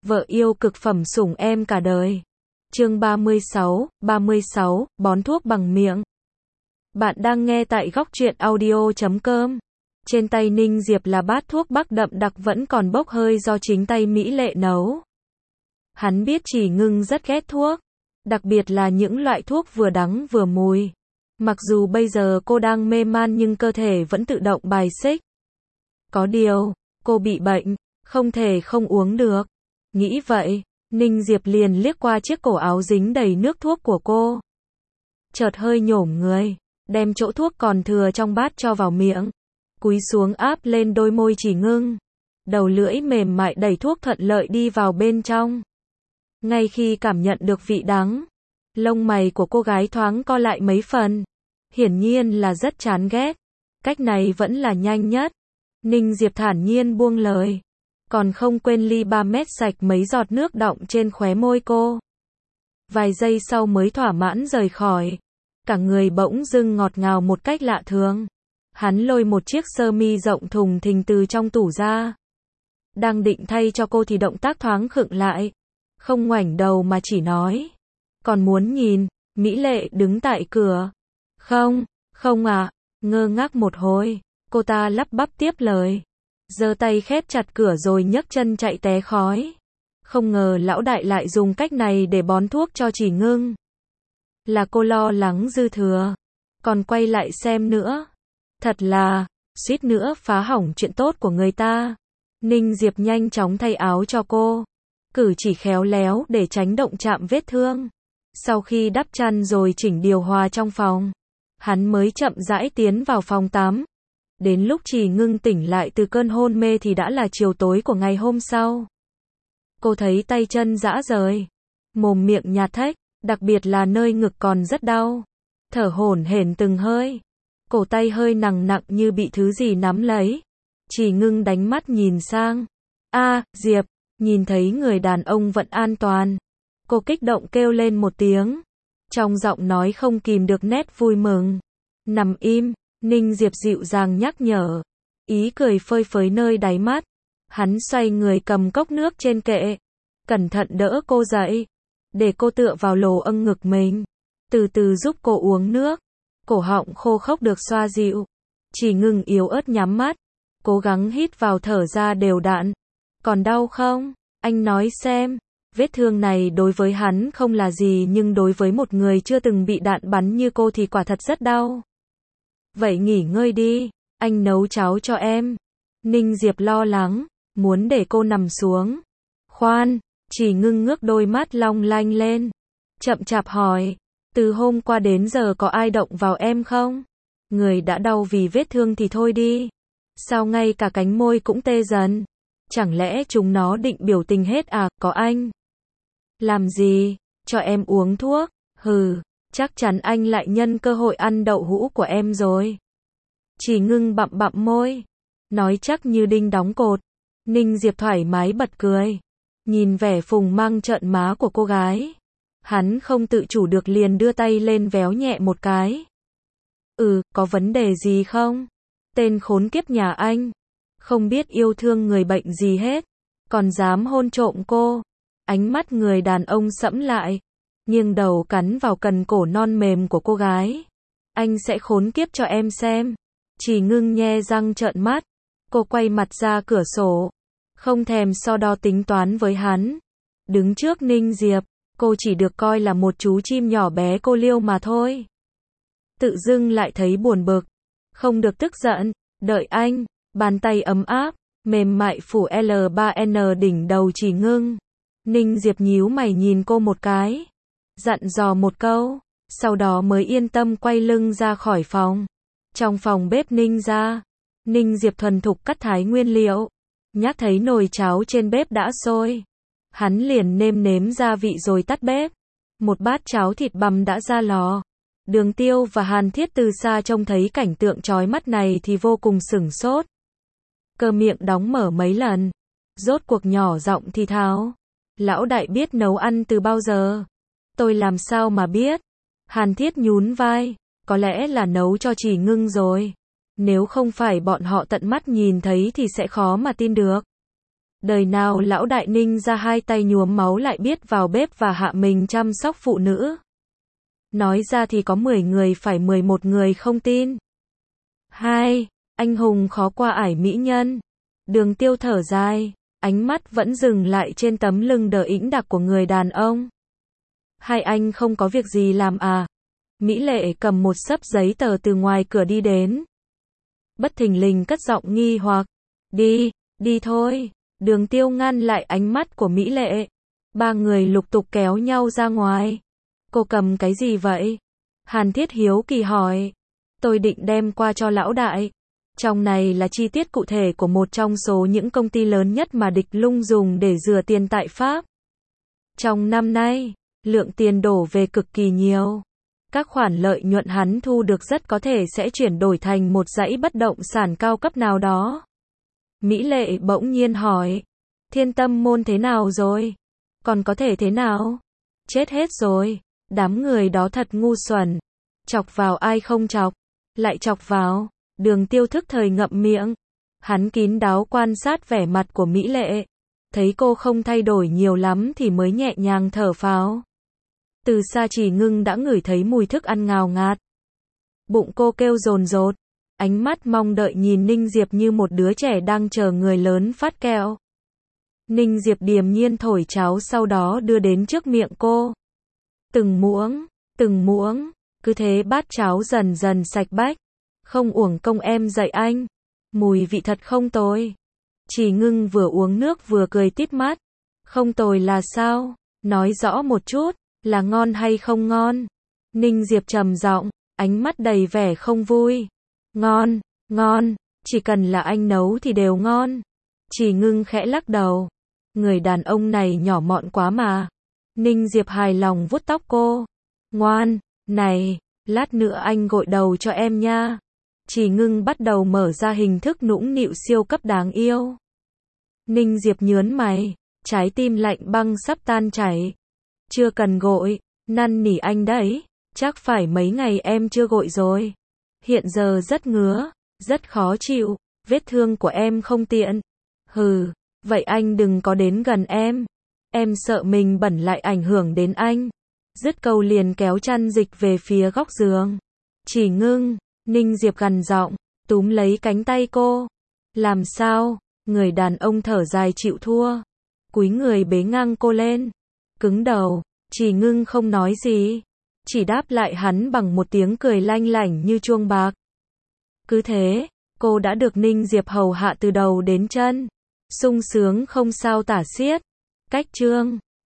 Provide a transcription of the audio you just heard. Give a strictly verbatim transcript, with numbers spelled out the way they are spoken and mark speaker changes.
Speaker 1: Vợ yêu cực phẩm sủng em cả đời. Chương ba mươi sáu, ba mươi sáu, bón thuốc bằng miệng. Bạn đang nghe tại góc truyện audio chấm com. Trên tay Ninh Diệp là bát thuốc bắc đậm đặc vẫn còn bốc hơi do chính tay mỹ lệ nấu. Hắn biết Chỉ Ngưng rất ghét thuốc, đặc biệt là những loại thuốc vừa đắng vừa mùi. Mặc dù bây giờ cô đang mê man nhưng cơ thể vẫn tự động bài xích. Có điều, cô bị bệnh, không thể không uống được. Nghĩ vậy, Ninh Diệp liền liếc qua chiếc cổ áo dính đầy nước thuốc của cô. Chợt hơi nhổm người, đem chỗ thuốc còn thừa trong bát cho vào miệng. Cúi xuống áp lên đôi môi Chỉ Ngưng. Đầu lưỡi mềm mại đẩy thuốc thuận lợi đi vào bên trong. Ngay khi cảm nhận được vị đắng, lông mày của cô gái thoáng co lại mấy phần. Hiển nhiên là rất chán ghét. Cách này vẫn là nhanh nhất. Ninh Diệp thản nhiên buông lời. Còn không quên ly ba mét sạch mấy giọt nước đọng trên khóe môi cô. Vài giây sau mới thỏa mãn rời khỏi. Cả người bỗng dưng ngọt ngào một cách lạ thường. Hắn lôi một chiếc sơ mi rộng thùng thình từ trong tủ ra. Đang định thay cho cô thì động tác thoáng khựng lại. Không ngoảnh đầu mà chỉ nói. Còn muốn nhìn, mỹ lệ đứng tại cửa. Không, không à, ngơ ngác một hồi. Cô ta lắp bắp tiếp lời. Giơ tay khép chặt cửa rồi nhấc chân chạy té khói. Không ngờ lão đại lại dùng cách này để bón thuốc cho Chỉ Ngưng. Là cô lo lắng dư thừa. Còn quay lại xem nữa. Thật là, suýt nữa phá hỏng chuyện tốt của người ta. Ninh Diệp nhanh chóng thay áo cho cô. Cử chỉ khéo léo để tránh động chạm vết thương. Sau khi đắp chăn rồi chỉnh điều hòa trong phòng, hắn mới chậm rãi tiến vào phòng tắm. Đến lúc Chỉ Ngưng tỉnh lại từ cơn hôn mê thì đã là chiều tối của ngày hôm sau. Cô thấy tay chân rã rời, mồm miệng nhạt thách, đặc biệt là nơi ngực còn rất đau. Thở hổn hển từng hơi, cổ tay hơi nặng nặng như bị thứ gì nắm lấy. Chỉ Ngưng đánh mắt nhìn sang. A, Diệp, nhìn thấy người đàn ông vẫn an toàn. Cô kích động kêu lên một tiếng. Trong giọng nói không kìm được nét vui mừng. Nằm im. Ninh Diệp dịu dàng nhắc nhở. Ý cười phơi phới nơi đáy mắt. Hắn xoay người cầm cốc nước trên kệ. Cẩn thận đỡ cô dậy. Để cô tựa vào lồ âng ngực mình. Từ từ giúp cô uống nước. Cổ họng khô khốc được xoa dịu. Chỉ Ngưng yếu ớt nhắm mắt. Cố gắng hít vào thở ra đều đặn. Còn đau không? Anh nói xem. Vết thương này đối với hắn không là gì nhưng đối với một người chưa từng bị đạn bắn như cô thì quả thật rất đau. Vậy nghỉ ngơi đi, anh nấu cháo cho em. Ninh Diệp lo lắng, muốn để cô nằm xuống. Khoan, Chỉ Ngưng ngước đôi mắt long lanh lên. Chậm chạp hỏi, từ hôm qua đến giờ có ai động vào em không? Người đã đau vì vết thương thì thôi đi. Sao ngay cả cánh môi cũng tê dần? Chẳng lẽ chúng nó định biểu tình hết à, có anh? Làm gì? Cho em uống thuốc? Hừ. Chắc chắn anh lại nhân cơ hội ăn đậu hũ của em rồi. Chỉ Ngưng bặm bặm môi. Nói chắc như đinh đóng cột. Ninh Diệp thoải mái bật cười. Nhìn vẻ phùng mang trợn má của cô gái. Hắn không tự chủ được liền đưa tay lên véo nhẹ một cái. Ừ, có vấn đề gì không? Tên khốn kiếp nhà anh. Không biết yêu thương người bệnh gì hết. Còn dám hôn trộm cô. Ánh mắt người đàn ông sẫm lại. Nghiêng đầu cắn vào cần cổ non mềm của cô gái. Anh sẽ khốn kiếp cho em xem. Chỉ Ngưng nhe răng trợn mắt. Cô quay mặt ra cửa sổ. Không thèm so đo tính toán với hắn. Đứng trước Ninh Diệp, cô chỉ được coi là một chú chim nhỏ bé cô liêu mà thôi. Tự dưng lại thấy buồn bực. Không được tức giận. Đợi anh. Bàn tay ấm áp, mềm mại phủ L ba N đỉnh đầu Chỉ Ngưng. Ninh Diệp nhíu mày nhìn cô một cái. Dặn dò một câu, sau đó mới yên tâm quay lưng ra khỏi phòng. Trong phòng bếp Ninh ra, Ninh Diệp thuần thục cắt thái nguyên liệu. Nhắc thấy nồi cháo trên bếp đã sôi. Hắn liền nêm nếm gia vị rồi tắt bếp. Một bát cháo thịt bằm đã ra lò. Đường Tiêu và Hàn Thiết từ xa trông thấy cảnh tượng chói mắt này thì vô cùng sửng sốt. Cơ miệng đóng mở mấy lần. Rốt cuộc nhỏ giọng thì thào. Lão đại biết nấu ăn từ bao giờ? Tôi làm sao mà biết? Hàn Thiết nhún vai. Có lẽ là nấu cho Chỉ Ngưng rồi. Nếu không phải bọn họ tận mắt nhìn thấy thì sẽ khó mà tin được. Đời nào lão đại Ninh ra hai tay nhuốm máu lại biết vào bếp và hạ mình chăm sóc phụ nữ. Nói ra thì có mười người phải mười một người không tin. Hai, anh hùng khó qua ải mỹ nhân. Đường Tiêu thở dài, ánh mắt vẫn dừng lại trên tấm lưng đờ ĩnh đặc của người đàn ông. Hai anh không có việc gì làm à? Mỹ Lệ cầm một xấp giấy tờ từ ngoài cửa đi đến. Bất thình lình cất giọng nghi hoặc. Đi, đi thôi. Đường Tiêu ngăn lại ánh mắt của Mỹ Lệ. Ba người lục tục kéo nhau ra ngoài. Cô cầm cái gì vậy? Hàn Thiết hiếu kỳ hỏi. Tôi định đem qua cho lão đại. Trong này là chi tiết cụ thể của một trong số những công ty lớn nhất mà địch lung dùng để rửa tiền tại Pháp. Trong năm nay, lượng tiền đổ về cực kỳ nhiều. Các khoản lợi nhuận hắn thu được rất có thể sẽ chuyển đổi thành một dãy bất động sản cao cấp nào đó. Mỹ Lệ bỗng nhiên hỏi. Thiên Tâm Môn thế nào rồi? Còn có thể thế nào? Chết hết rồi. Đám người đó thật ngu xuẩn. Chọc vào ai không chọc? Lại chọc vào. Đường Tiêu thức thời ngậm miệng. Hắn kín đáo quan sát vẻ mặt của Mỹ Lệ. Thấy cô không thay đổi nhiều lắm thì mới nhẹ nhàng thở phào. Từ xa Chỉ Ngưng đã ngửi thấy mùi thức ăn ngào ngạt. Bụng cô kêu dồn dột. Ánh mắt mong đợi nhìn Ninh Diệp như một đứa trẻ đang chờ người lớn phát kẹo. Ninh Diệp điềm nhiên thổi cháo sau đó đưa đến trước miệng cô. Từng muỗng, từng muỗng, cứ thế bát cháo dần dần sạch bách. Không uổng công em dạy anh. Mùi vị thật không tồi. Chỉ Ngưng vừa uống nước vừa cười tít mắt. Không tồi là sao? Nói rõ một chút, là ngon hay không ngon? Ninh Diệp trầm giọng, ánh mắt đầy vẻ không vui. Ngon, ngon, chỉ cần là anh nấu thì đều ngon. Chỉ Ngưng khẽ lắc đầu. Người đàn ông này nhỏ mọn quá mà. Ninh Diệp hài lòng vuốt tóc cô. Ngoan, này, lát nữa anh gội đầu cho em nha. Chỉ Ngưng bắt đầu mở ra hình thức nũng nịu siêu cấp đáng yêu. Ninh Diệp nhớn mày, trái tim lạnh băng sắp tan chảy. Chưa cần gội, năn nỉ anh đấy, chắc phải mấy ngày em chưa gội rồi. Hiện giờ rất ngứa, rất khó chịu, vết thương của em không tiện. Hừ, vậy anh đừng có đến gần em. Em sợ mình bẩn lại ảnh hưởng đến anh. Dứt câu liền kéo chăn dịch về phía góc giường. Chỉ Ngưng, Ninh Diệp gằn giọng, túm lấy cánh tay cô. Làm sao? Người đàn ông thở dài chịu thua. Cúi người bế ngang cô lên. Cứng đầu, Chỉ Ngưng không nói gì. Chỉ đáp lại hắn bằng một tiếng cười lanh lảnh như chuông bạc. Cứ thế, cô đã được Ninh Diệp hầu hạ từ đầu đến chân. Sung sướng không sao tả xiết. Cách chương